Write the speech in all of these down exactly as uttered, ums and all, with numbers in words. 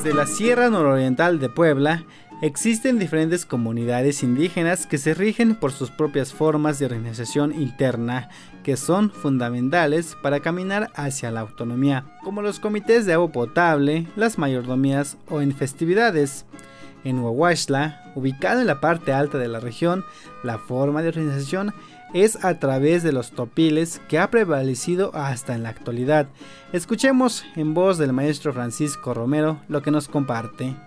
Desde la Sierra Nororiental de Puebla, existen diferentes comunidades indígenas que se rigen por sus propias formas de organización interna, que son fundamentales para caminar hacia la autonomía, como los comités de agua potable, las mayordomías o en festividades. En Huahuaxtla, ubicado en la parte alta de la región, la forma de organización es a través de los topiles que ha prevalecido hasta en la actualidad. Escuchemos en voz del maestro Francisco Romero lo que nos comparte.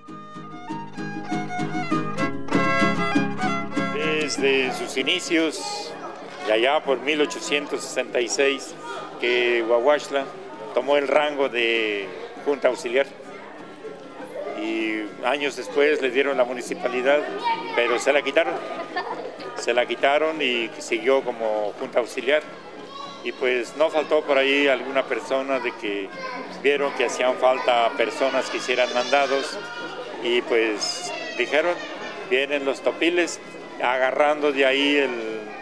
Desde sus inicios, de allá por mil ochocientos sesenta y seis, que Huahuaxtla tomó el rango de Junta Auxiliar. Y años después le dieron la municipalidad, pero se la quitaron. Se la quitaron y siguió como Junta Auxiliar. Y pues no faltó por ahí alguna persona de que vieron que hacían falta personas que hicieran mandados. Y pues dijeron, vienen los topiles, agarrando de ahí el,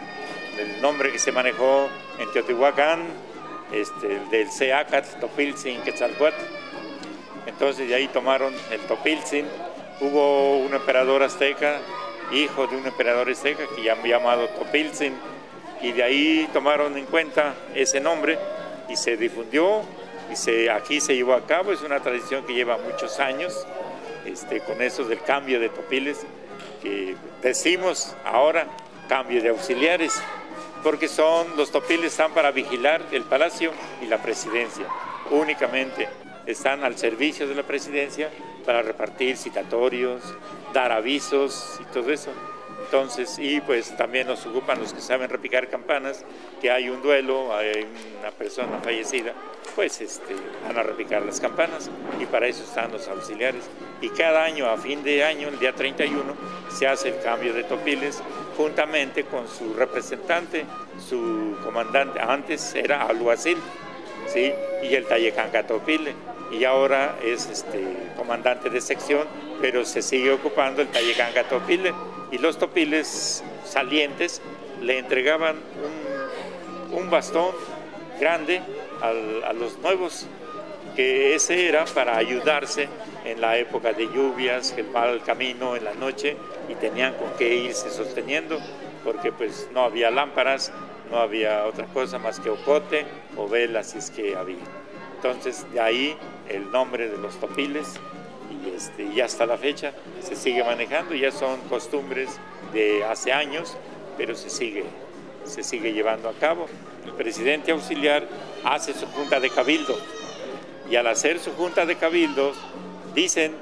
el nombre que se manejó en Teotihuacán, este, el del Seacat, Topiltzin, Quetzalcóatl. Entonces de ahí tomaron el Topiltzin. Hubo un emperador azteca, hijo de un emperador azteca, que ya llamado Topiltzin, y de ahí tomaron en cuenta ese nombre y se difundió y se, aquí se llevó a cabo. Es una tradición que lleva muchos años, este, con eso del cambio de topiles, que decimos ahora cambio de auxiliares, porque son los topiles están para vigilar el palacio y la presidencia únicamente. Están al servicio de la presidencia para repartir citatorios, dar avisos y todo eso. Entonces, y pues también nos ocupan los que saben repicar campanas, que hay un duelo, hay una persona fallecida, pues este, van a repicar las campanas y para eso están los auxiliares. Y cada año, a fin de año, el día treinta y uno, se hace el cambio de topiles juntamente con su representante, su comandante. Antes era alguacil, ¿sí? Y el Tayecanca Topile, y ahora es este, comandante de sección, pero se sigue ocupando el Tayecanca Topile. Y los topiles salientes le entregaban un, un bastón grande al, a los nuevos, que ese era para ayudarse en la época de lluvias, el mal camino en la noche, y tenían con qué irse sosteniendo, porque pues no había lámparas, no había otra cosa más que ocote o velas, si es que había. Entonces de ahí el nombre de los topiles. Y, este, y hasta la fecha se sigue manejando, ya son costumbres de hace años, pero se sigue, se sigue llevando a cabo. El presidente auxiliar hace su junta de cabildo, y al hacer su junta de cabildos, dicen,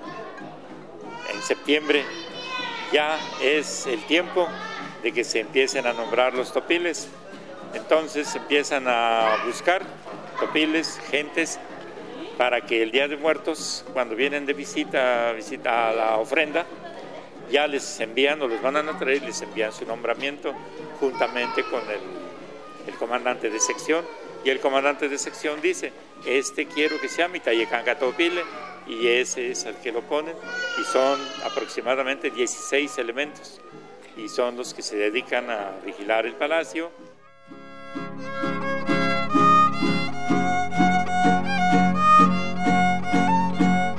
en septiembre ya es el tiempo de que se empiecen a nombrar los topiles. Entonces empiezan a buscar topiles, gentes, para que el Día de Muertos, cuando vienen de visita, visita a la ofrenda, ya les envían o los van a traer, les envían su nombramiento juntamente con el, el comandante de sección. Y el comandante de sección dice, este quiero que sea mi Tayecanca Topile, y ese es el que lo ponen. Y son aproximadamente dieciséis elementos, y son los que se dedican a vigilar el palacio.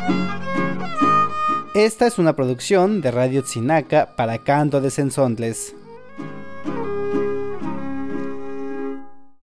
Esta es una producción de Radio Tzinaca para Canto de Cenzontles.